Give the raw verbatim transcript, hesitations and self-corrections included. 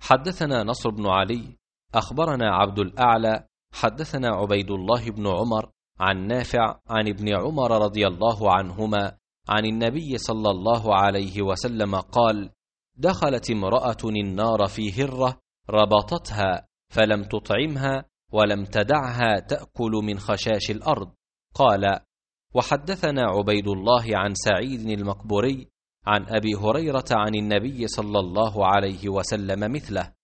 حدثنا نصر بن علي أخبرنا عبد الأعلى حدثنا عبيد الله بن عمر عن نافع عن ابن عمر رضي الله عنهما عن النبي صلى الله عليه وسلم قال: دخلت امرأة النار في هرة ربطتها فلم تطعمها ولم تدعها تأكل من خشاش الأرض. قال: وحدثنا عبيد الله عن سعيد المقبوري عن أبي هريرة عن النبي صلى الله عليه وسلم مثله.